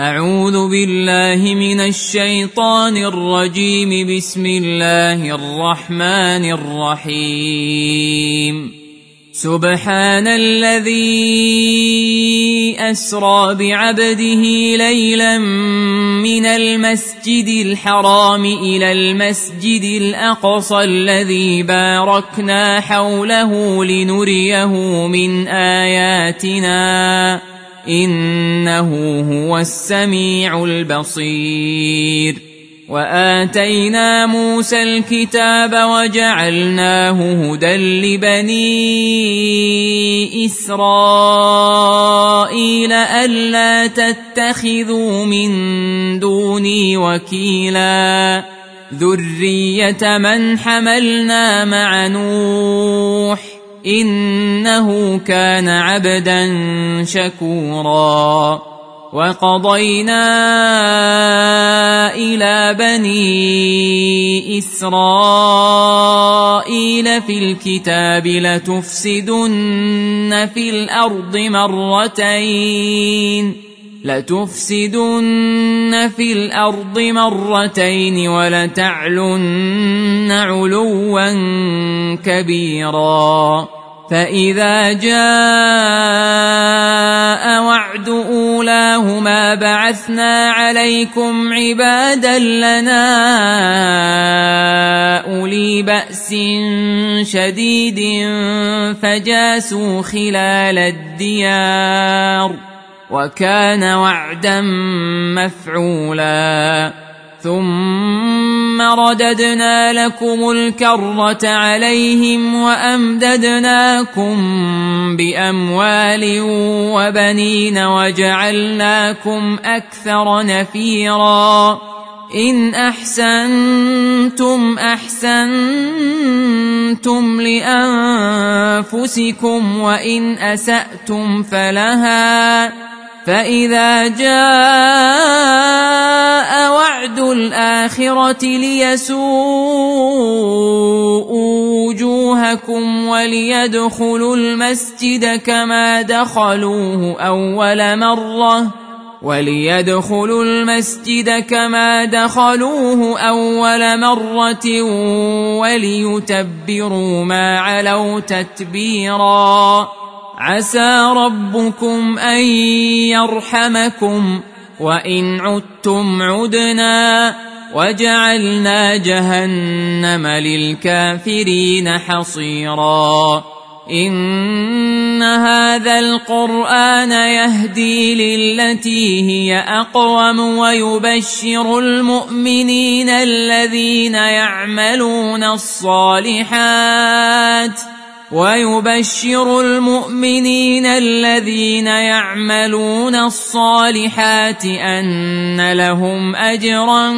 أعوذ بالله من الشيطان الرجيم. بسم الله الرحمن الرحيم. سبحان الذي أسرى بعبده ليلا من المسجد الحرام إلى المسجد الأقصى الذي باركنا حوله لنريه من آياتنا إنه هو السميع البصير. وآتينا موسى الكتاب وجعلناه هدى لبني إسرائيل ألا تتخذوا من دوني وكيلا ذرية من حملنا مع نوح إنه كان عبدا شكورا. وقضينا إلى بني إسرائيل في الكتاب لتفسدن في الأرض مرتين ولتعلن علوا كبيرا. فإذا جاء وعد أولاهما بعثنا عليكم عبادا لنا أولي بأس شديد فجاسوا خلال الديار وكان وعدا مفعولا. ثم رددنا لكم الكرة عليهم وأمددناكم بأموال وبنين وجعلناكم أكثر نفيرا. إن أحسنتم أحسنتم لأنفسكم وإن أسأتم فلها. فإذا جاء وعد الآخرة ليسوءوا وجوهكم وليدخلوا المسجد كما دخلوه أول مرة وليتبروا ما علوا تتبيرا. عسى ربكم أن يرحمكم وإن عدتم عدنا وجعلنا جهنم للكافرين حصيرا. إن هذا القرآن يهدي للتي هي أقوم ويبشر المؤمنين الذين يعملون الصالحات أن لهم أجرا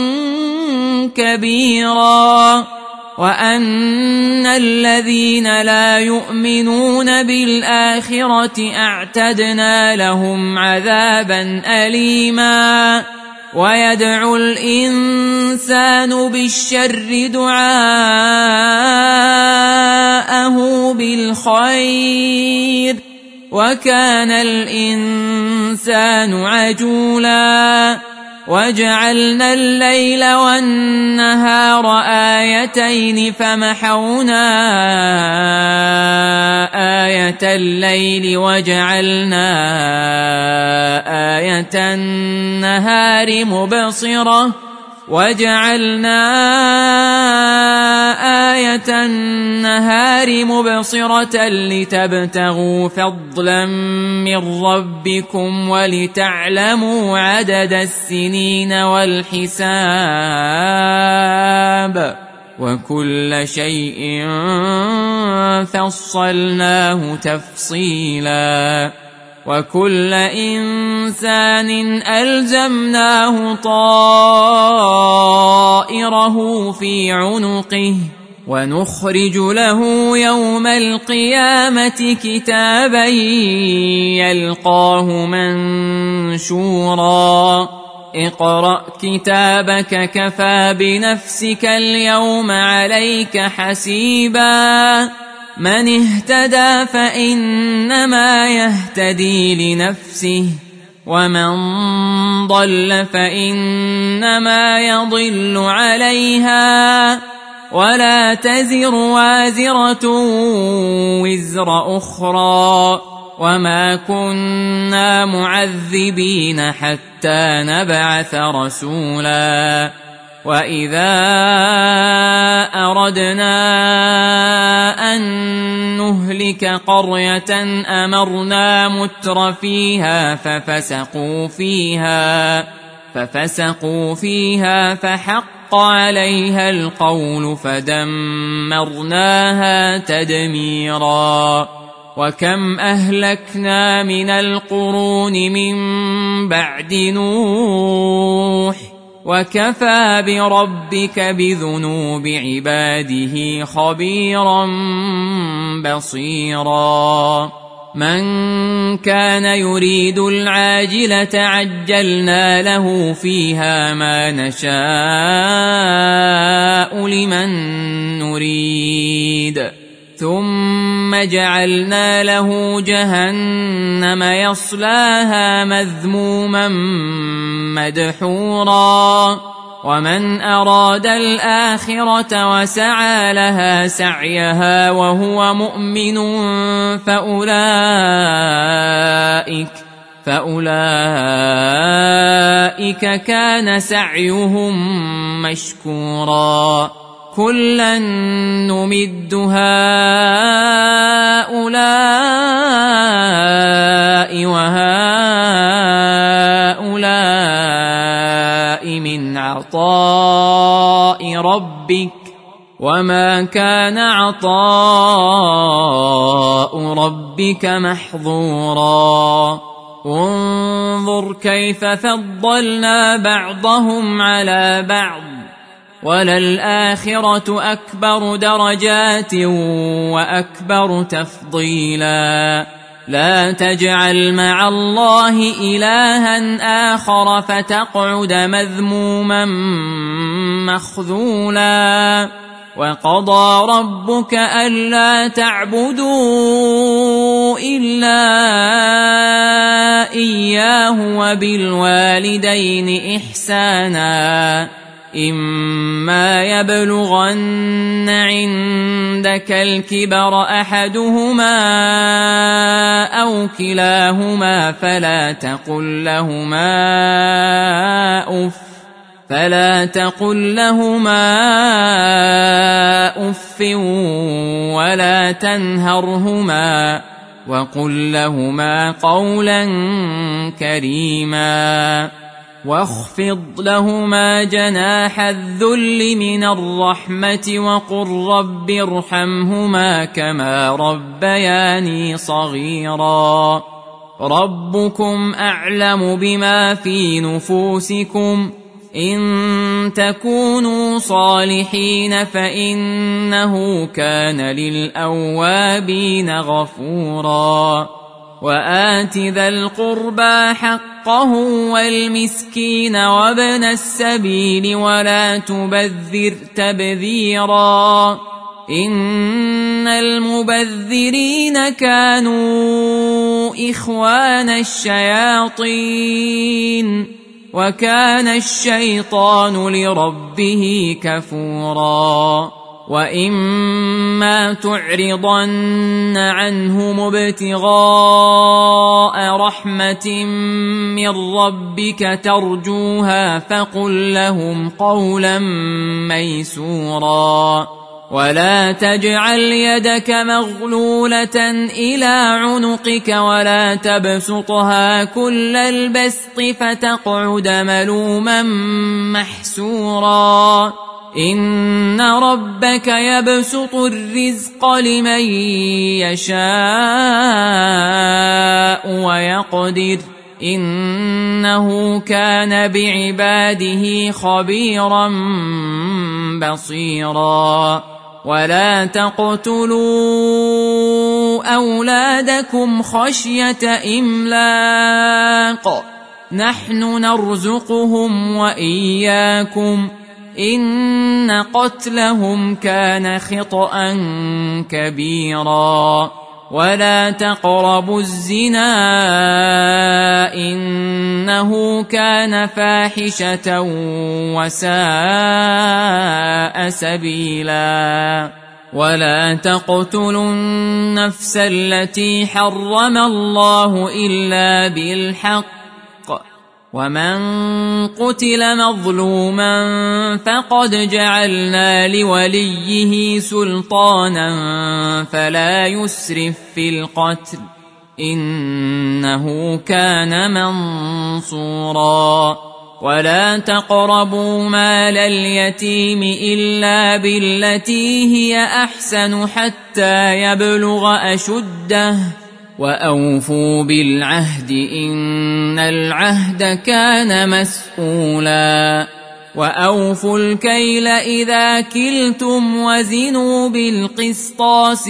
كبيرا وأن الذين لا يؤمنون بالآخرة أعتدنا لهم عذابا أليما. ويدعو الإنسان بالشر دعاءه بالخير وكان الإنسان عجولا. وجعلنا الليل والنهار آيتين فمحونا آية الليل وجعلنا آية النهار مبصرة لتبتغوا فضلا من ربكم ولتعلموا عدد السنين والحساب وكل شيء فصلناه تفصيلا. وكل إنسان ألزمناه طائره في عنقه ونخرج له يوم القيامة كتابا يلقاه منشورا. اقرأ كتابك كفى بنفسك اليوم عليك حسيبا. من اهتدى فإنما يهتدي لنفسه ومن ضل فإنما يضل عليها ولا تزر وازرة وزر أخرى وما كنا معذبين حتى نبعث رسولا وإذا أردنا أن نهلك قرية أمرنا متر فيها ففسقوا فيها فحق عليها القول فدمرناها تدميرا وكم أهلكنا من القرون من بعد نوح وكفى بربك بذنوب عباده خبيرا بصيرا من كان يريد العاجلة عجلنا له فيها ما نشاء لمن نريد ثم جعلنا له جهنم يصلاها مذموما مدحورا ومن أراد الآخرة وسعى لها سعيها وهو مؤمن فأولئك كان سعيهم مشكورا كلا نمد هؤلاء وهؤلاء من عطاء ربك وما كان عطاء ربك محظورا انظر كيف فضلنا بعضهم على بعض وللآخرة أكبر درجات وأكبر تفضيلا لا تجعل مع الله إلها آخر فتقعد مذموما مخذولا وقضى ربك ألا تعبدوا إلا إياه وبالوالدين إحسانا إما يبلغن عندك الكبر أحدهما أو كلاهما فلا تقل لهما أف ولا تنهرهما وقل لهما قولا كريما واخفض لهما جناح الذل من الرحمة وقل رب ارحمهما كما ربياني صغيرا ربكم أعلم بما في نفوسكم إن تكونوا صالحين فإنه كان للأوابين غفورا وآت ذا القربى حقه والمسكين وابن السبيل ولا تبذر تبذيرا إن المبذرين كانوا إخوان الشياطين وكان الشيطان لربه كفورا وإما تعرضن عنهم ابتغاء رحمة من ربك ترجوها فقل لهم قولا ميسورا ولا تجعل يدك مغلولة إلى عنقك ولا تبسطها كل البسط فتقعد ملوما محسورا إن ربك يبسط الرزق لمن يشاء ويقدر إنه كان بعباده خبيرا بصيرا ولا تقتلوا أولادكم خشية إملاق نحن نرزقهم وإياكم إن قتلهم كان خطأ كبيرا ولا تقربوا الزنا إنه كان فاحشة وساء سبيلا ولا تقتلوا النفس التي حرم الله إلا بالحق ومن قتل مظلوما فقد جعلنا لوليه سلطانا فلا يسرف في القتل إنه كان منصورا ولا تقربوا مال اليتيم إلا بالتي هي أحسن حتى يبلغ أشده وأوفوا بالعهد إن العهد كان مسؤولا وأوفوا الكيل إذا كلتم وزنوا بالقسطاس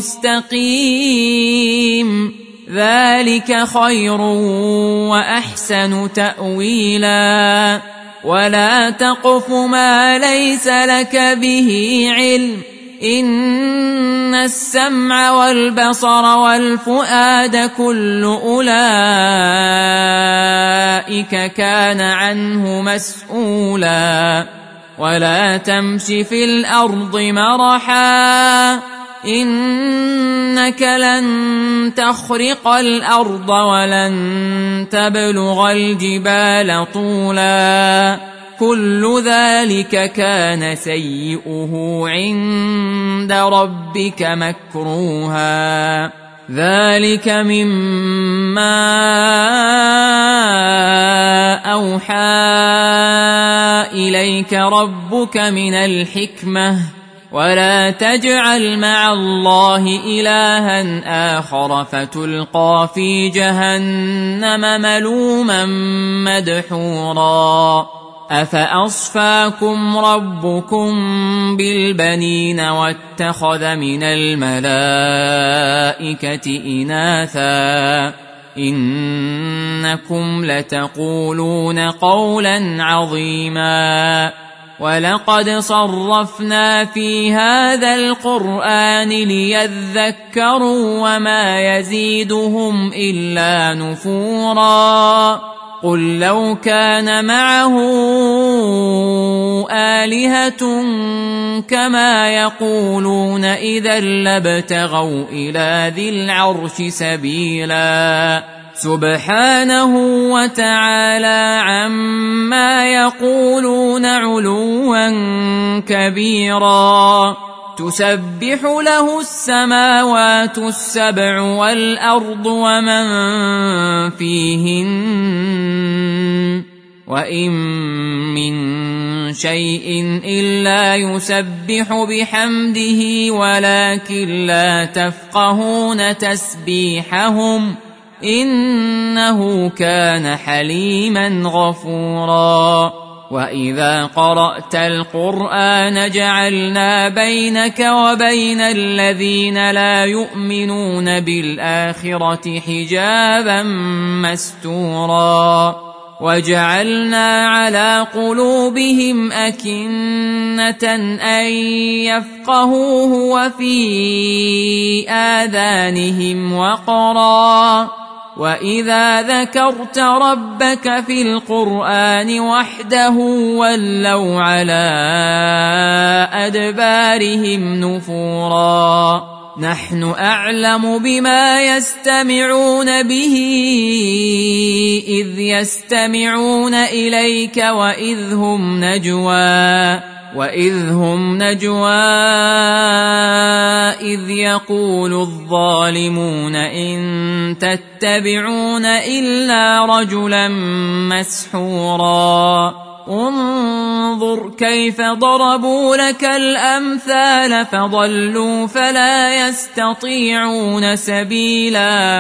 المستقيم ذلك خير وأحسن تأويلا ولا تقف ما ليس لك به علم إن السمع والبصر والفؤاد كل أولئك كان عنه مسؤولا ولا تمش في الأرض مرحا إنك لن تخرق الأرض ولن تبلغ الجبال طولا كل ذلك كان سيئه عند ربك مكروها ذلك مما أوحى إليك ربك من الحكمة ولا تجعل مع الله إلها آخر فتلقى في جهنم ملوما مدحورا أفأصفاكم ربكم بالبنين واتخذ من الملائكة إناثا إنكم لتقولون قولا عظيما ولقد صرفنا في هذا القرآن ليذكروا وما يزيدهم إلا نفورا قل لو كان معه آلهة كما يقولون إذا لابتغوا إلى ذي العرش سبيلا سبحانه وتعالى عما يقولون علوا كبيرا تسبح له السماوات السبع والأرض ومن فيهن وإن من شيء إلا يسبح بحمده ولكن لا تفقهون تسبيحهم إنه كان حليما غفورا وإذا قرأت القرآن جعلنا بينك وبين الذين لا يؤمنون بالآخرة حجابا مستورا وجعلنا على قلوبهم أكنة أن يفقهوه وفي آذانهم وقرا وإذا ذكرت ربك في القرآن وحده ولوا على أدبارهم نفورا نحن أعلم بما يستمعون به إذ يستمعون إليك وإذ هم نجوى إذ يقول الظالمون إن تتبعون إلا رجلا مسحورا انظر كيف ضربوا لك الأمثال فضلوا فلا يستطيعون سبيلا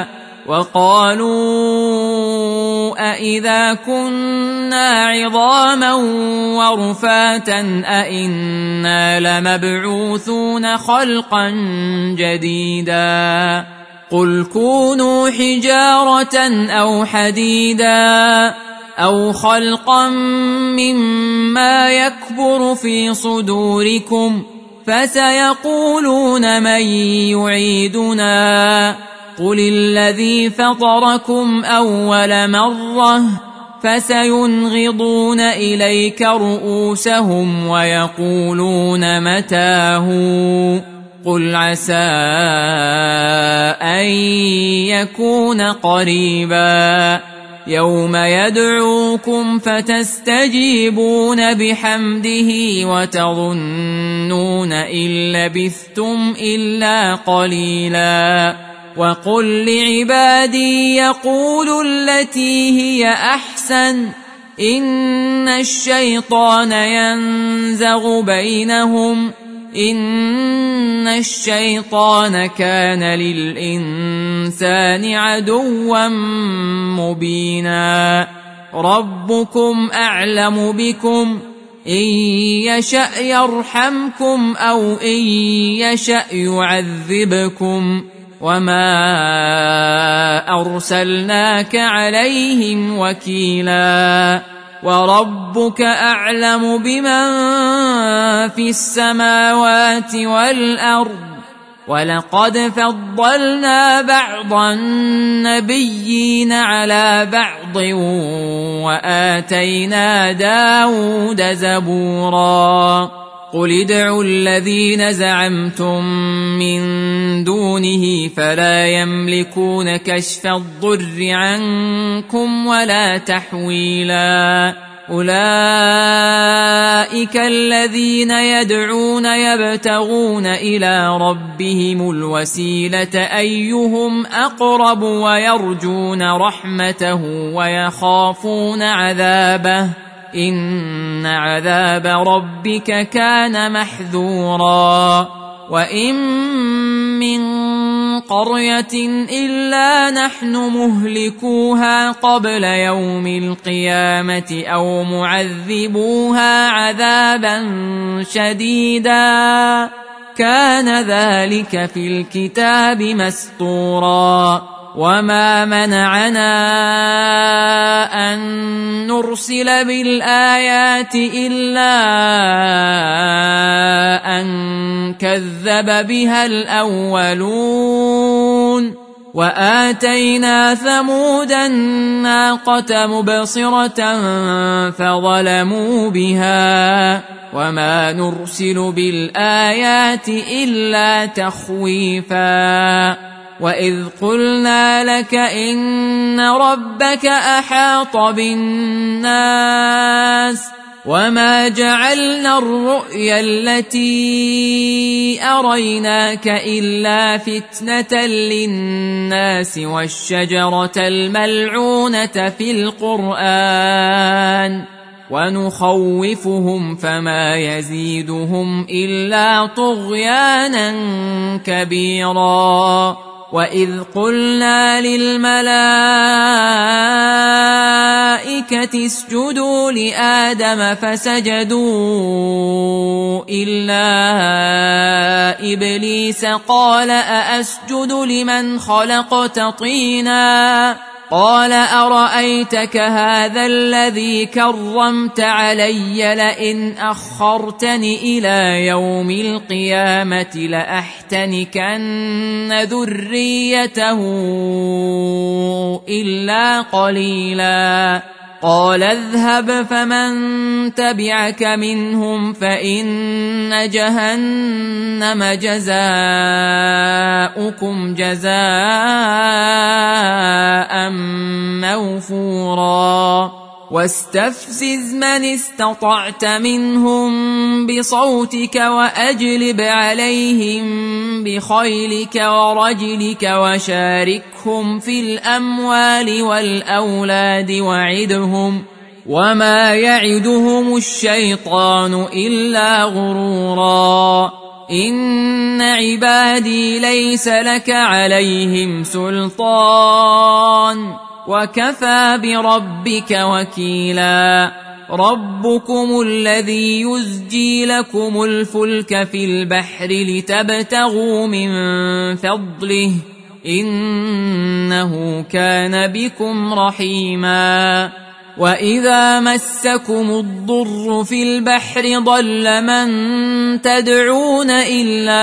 وقالوا أإذا كنا عظاما ورفاتا أإنا لمبعوثون خلقا جديدا قل كونوا حجارة أو حديدا أو خلقا مما يكبر في صدوركم فسيقولون من يعيدنا قل الذي فطركم أول مرة فسينغضون إليك رؤوسهم ويقولون متاه قل عسى أن يكون قريبا يوم يدعوكم فتستجيبون بحمده وتظنون إن لبثتم إلا قليلا وقل لعبادي يقولوا التي هي أحسن إن الشيطان ينزغ بينهم إن الشيطان كان للإنسان عدوا مبينا ربكم أعلم بكم إن يشأ يرحمكم أو إن يشأ يعذبكم وما أرسلناك عليهم وكيلا وربك أعلم بمن في السماوات والأرض ولقد فضلنا بعض النبيين على بعض وآتينا داود زبورا قل ادعوا الذين زعمتم من دونه فلا يملكون كشف الضر عنكم ولا تحويلا أولئك الذين يدعون يبتغون إلى ربهم الوسيلة أيهم أقرب ويرجون رحمته ويخافون عذابه إن عذاب ربك كان محذورا وإن من قرية إلا نحن مهلكوها قبل يوم القيامة أو معذبوها عذابا شديدا كان ذلك في الكتاب مسطورا وما منعنا أن نرسل بالآيات إلا أن كذب بها الأولون وآتينا ثمود الناقة مبصرة فظلموا بها وما نرسل بالآيات إلا تخويفا وإذ قلنا لك إن ربك أحاط بالناس وما جعلنا الرؤيا التي أريناك إلا فتنة للناس والشجرة الملعونة في القرآن ونخوفهم فما يزيدهم إلا طغيانا كبيرا وإذ قلنا للملائكة اسجدوا لآدم فسجدوا إلا إبليس قال أأسجد لمن خلقت طينا قال أرأيتك هذا الذي كرمت علي لئن أخرتني إلى يوم القيامة لأحتنكن ذريته إلا قليلا قال اذهب فمن تبعك منهم فإن جهنم جزاؤكم جزاء موفورا واستفزز من استطعت منهم بصوتك وأجلب عليهم بخيلك ورجلك وشاركهم في الأموال والأولاد وعدهم وما يعدهم الشيطان إلا غرورا إن عبادي ليس لك عليهم سلطان وكفى بربك وكيلا ربكم الذي يزجي لكم الفلك في البحر لتبتغوا من فضله إنه كان بكم رحيما وإذا مسكم الضر في البحر ضل من تدعون إلا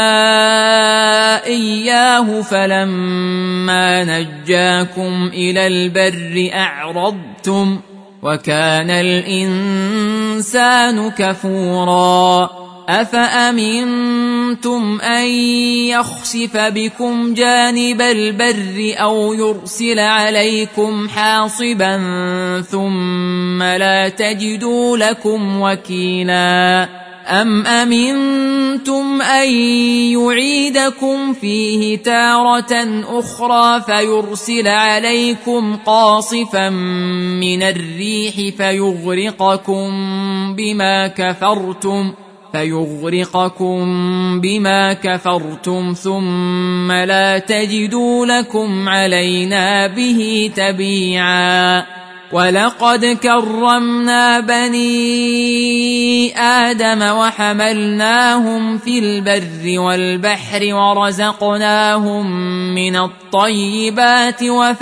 إياه فلما نجاكم إلى البر أعرضتم وكان الإنسان كفورا أفأمنتم أن يخسف بكم جانب البر أو يرسل عليكم حاصبا ثم لا تجدوا لكم وكيلا أم أمنتم أن يعيدكم فيه تارة أخرى فيرسل عليكم قاصفا من الريح فيغرقكم بما كفرتم ثم لا تجدوا لكم علينا به تبيعا ولقد كرمنا بني آدم وحملناهم في البر والبحر ورزقناهم من الطيبات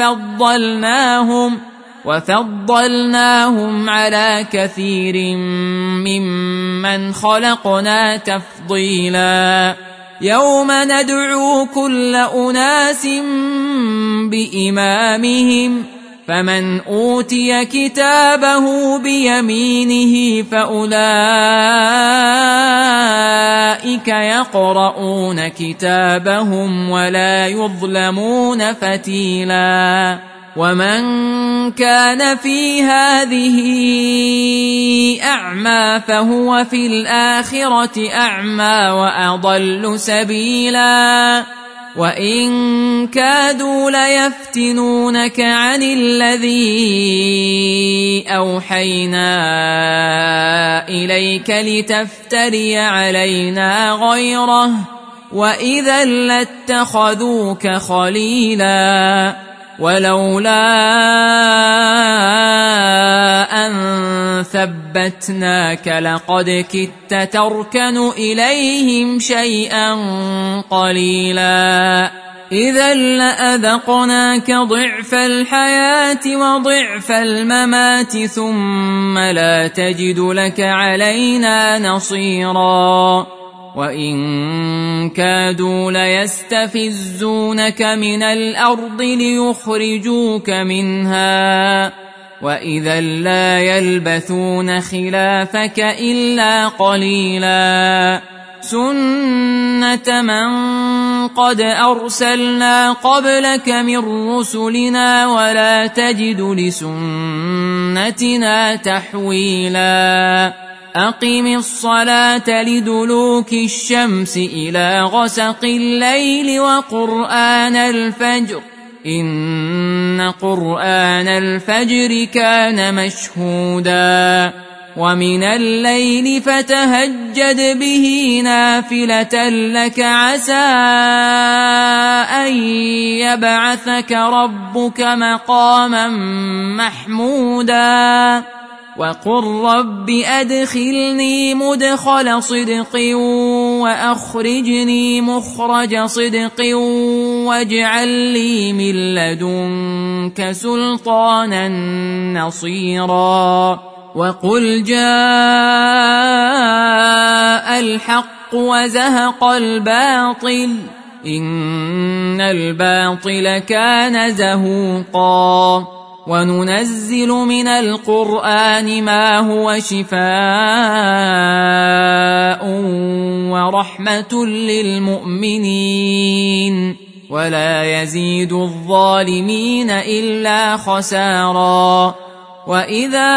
وفضلناهم على كثير ممن خلقنا تفضيلا يوم ندعو كل أناس بإمامهم فمن أوتي كتابه بيمينه فأولئك يقرؤون كتابهم ولا يظلمون فتيلا ومن كان في هذه أعمى فهو في الآخرة أعمى وأضل سبيلا وإن كادوا ليفتنونك عن الذي أوحينا إليك لتفتري علينا غيره وإذا لاتخذوك خليلا ولولا أن ثبتناك لقد كدت تركن إليهم شيئا قليلا إذا لأذقناك ضعف الحياة وضعف الممات ثم لا تجد لك علينا نصيرا وإن كادوا ليستفزونك من الأرض ليخرجوك منها وإذا لا يلبثون خلافك إلا قليلا سنة من قد أرسلنا قبلك من رسلنا ولا تجد لسنتنا تحويلا أقم الصلاة لدلوك الشمس إلى غسق الليل وقرآن الفجر إن قرآن الفجر كان مشهودا ومن الليل فتهجد به نافلة لك عسى أن يبعثك ربك مقاما محمودا وقل رب أدخلني مدخل صدق وأخرجني مخرج صدق واجعل لي من لدنك سلطانا نصيرا وقل جاء الحق وزهق الباطل إن الباطل كان زهوقا وننزل من القرآن ما هو شفاء ورحمة للمؤمنين ولا يزيد الظالمين إلا خسارا وإذا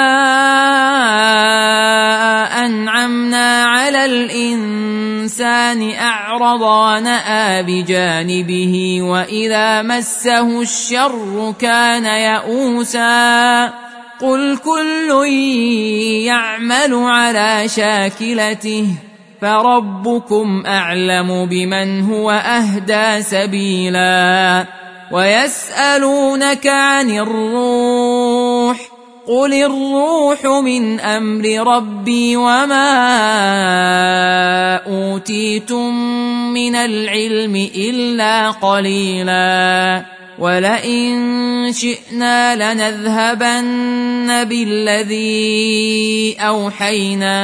أنعمنا على الإنسان أعرض ونأى بجانبه وإذا مسه الشر كان يئوسا قل كل يعمل على شاكلته فربكم أعلم بمن هو أهدى سبيلا ويسألونك عن الروح قل الروح من أمر ربي وما أوتيتم من العلم إلا قليلا ولئن شئنا لنذهبن بالذي أوحينا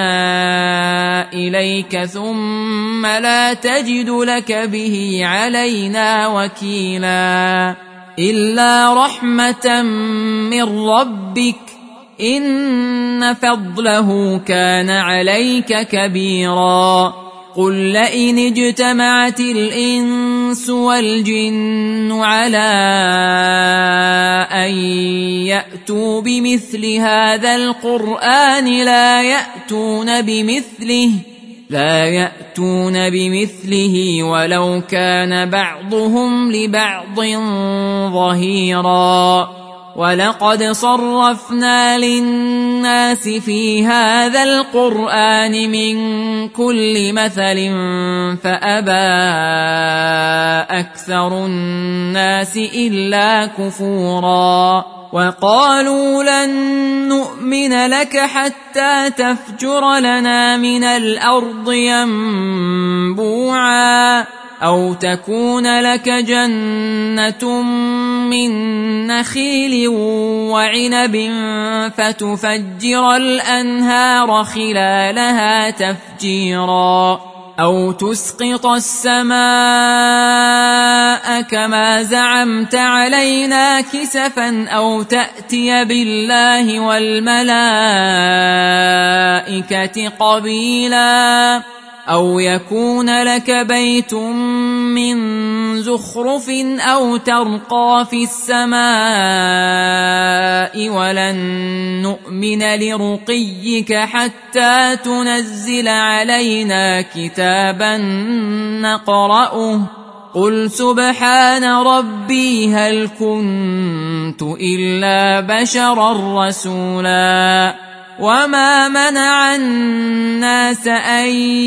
إليك ثم لا تجد لك به علينا وكيلا إلا رحمة من ربك إن فضله كان عليك كبيرا قل لئن اجتمعت الإنس والجن على أن يأتوا بمثل هذا القرآن لا يأتون بمثله ولو كان بعضهم لبعض ظهيرا ولقد صرفنا للناس في هذا القرآن من كل مثل فأبى أكثر الناس إلا كفورا وقالوا لن نؤمن لك حتى تفجر لنا من الأرض ينبوعا أو تكون لك جنة من نخيل وعنب فتفجر الأنهار خلالها تفجيرا أو تسقط السماء كما زعمت علينا كسفا أو تأتي بالله والملائكة قبيلا أو يكون لك بيت من زخرف أو ترقى في السماء ولن نؤمن لرقيك حتى تنزل علينا كتابا نقرأه قل سبحان ربي هل كنت إلا بشرا رسولا وما منع الناس أن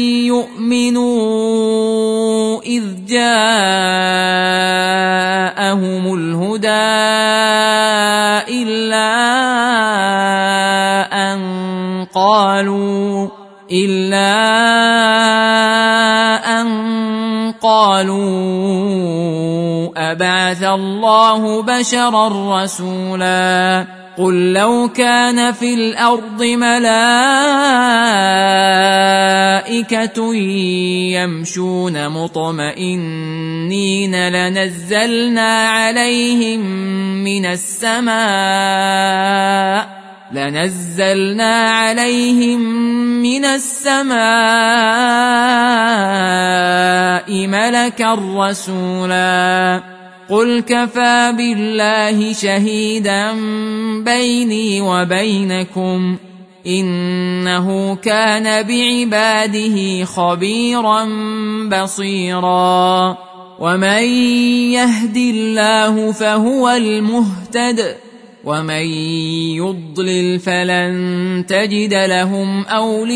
يؤمنوا إذ جاءهم الهدى إلا أن قالوا أبعث الله بشرا رسولا قل لو كان في الأرض ملائكة يمشون مطمئنين لنزلنا عليهم من السماء ملكا رسولا قل كفى بالله شهيدا بيني وبينكم إنه كان بعباده خبيرا بصيرا ومن يهد الله فهو المهتد ومن يضلل فلن تجد لهم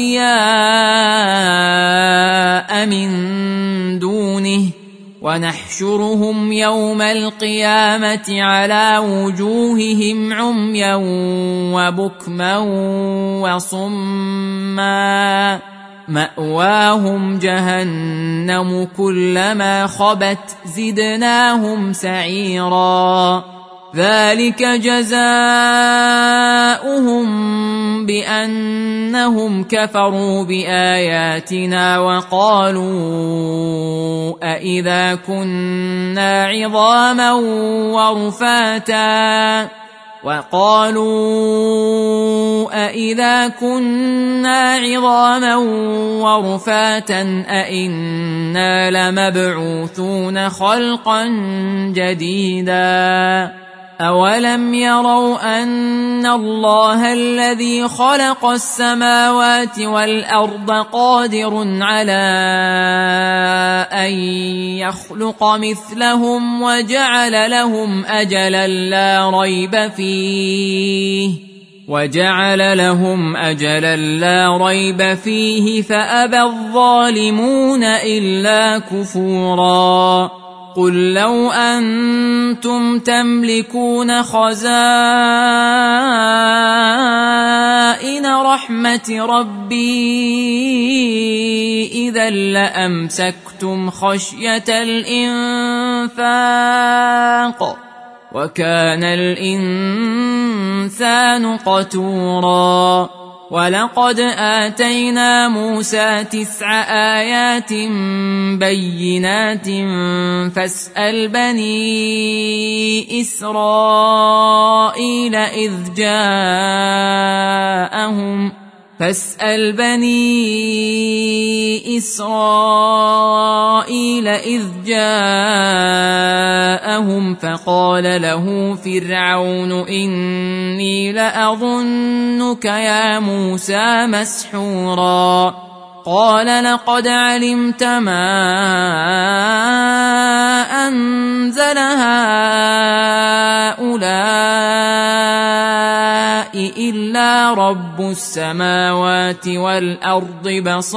أولياء من دونه ونحشرهم يوم القيامة على وجوههم عميا وبكما وصما مأواهم جهنم كلما خبت زدناهم سعيرا ذلك جزاؤهم بأنهم كفروا بآياتنا وقالوا أإذا كنا عظاما ورفاتا أإنا لمبعوثون خلقا جديدا أولم يروا أن الله الذي خلق السماوات والأرض قادر على أن يخلق مثلهم وجعل لهم أجلا لا ريب فيه فأبى الظالمون إلا كفورا قل لو أنتم تملكون خزائن رحمة ربي إذا لأمسكتم خشية الإنفاق وكان الإنسان قتورا ولقد آتينا موسى 9 آيات بينات فاسأل بني إسرائيل إذ جاءهم فقال له فرعون إني لأظنك يا موسى مسحورا قال لقد علمت ما أنزل هؤلاء إلا رب السماوات والأرض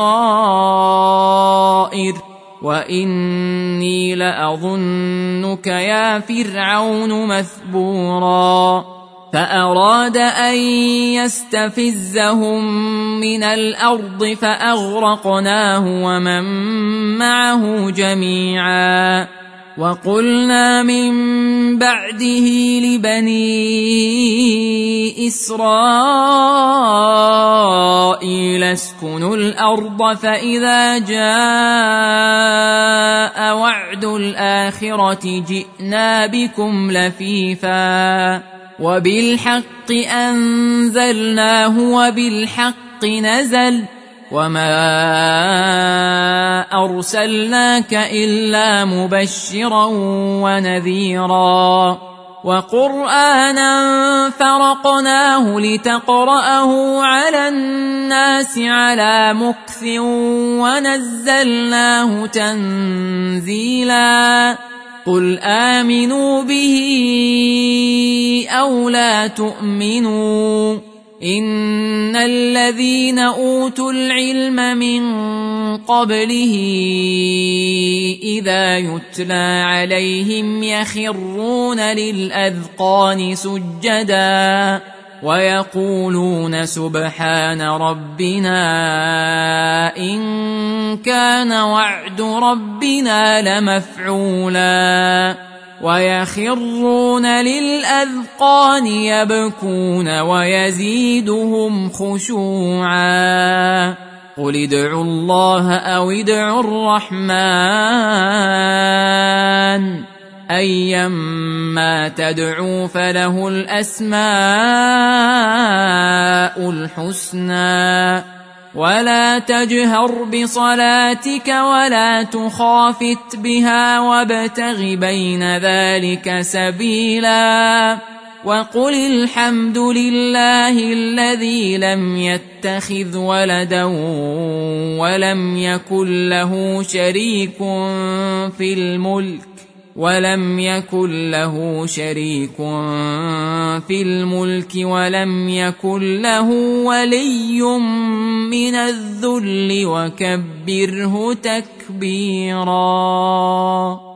بصائر وإني لأظنك يا فرعون مثبورا فأراد أن يستفزهم من الأرض فأغرقناه ومن معه جميعا وقلنا من بعده لبني إسرائيل اسكنوا الأرض فإذا جاء وعد الآخرة جئنا بكم لفيفا وبالحق أنزلناه وبالحق نزل وما أرسلناك إلا مبشرا ونذيرا وقرآنا فرقناه لتقرأه على الناس على مكث ونزلناه تنزيلا قل آمنوا به أو لا تؤمنوا إن الذين أوتوا العلم من قبله إذا يتلى عليهم يخرون للأذقان سجدا ويقولون سبحان ربنا إن كان وعد ربنا لمفعولا ويخرون للأذقان يبكون ويزيدهم خشوعا قل ادعوا الله أو ادعوا الرحمن أيما تدعوا فله الأسماء الحسنى ولا تجهر بصلاتك ولا تخافت بها وابتغ بين ذلك سبيلا وقل الحمد لله الذي لم يتخذ ولدا ولم يكن له شريك في الملك ولم يكن له ولي من الذل وكبره تكبيرا.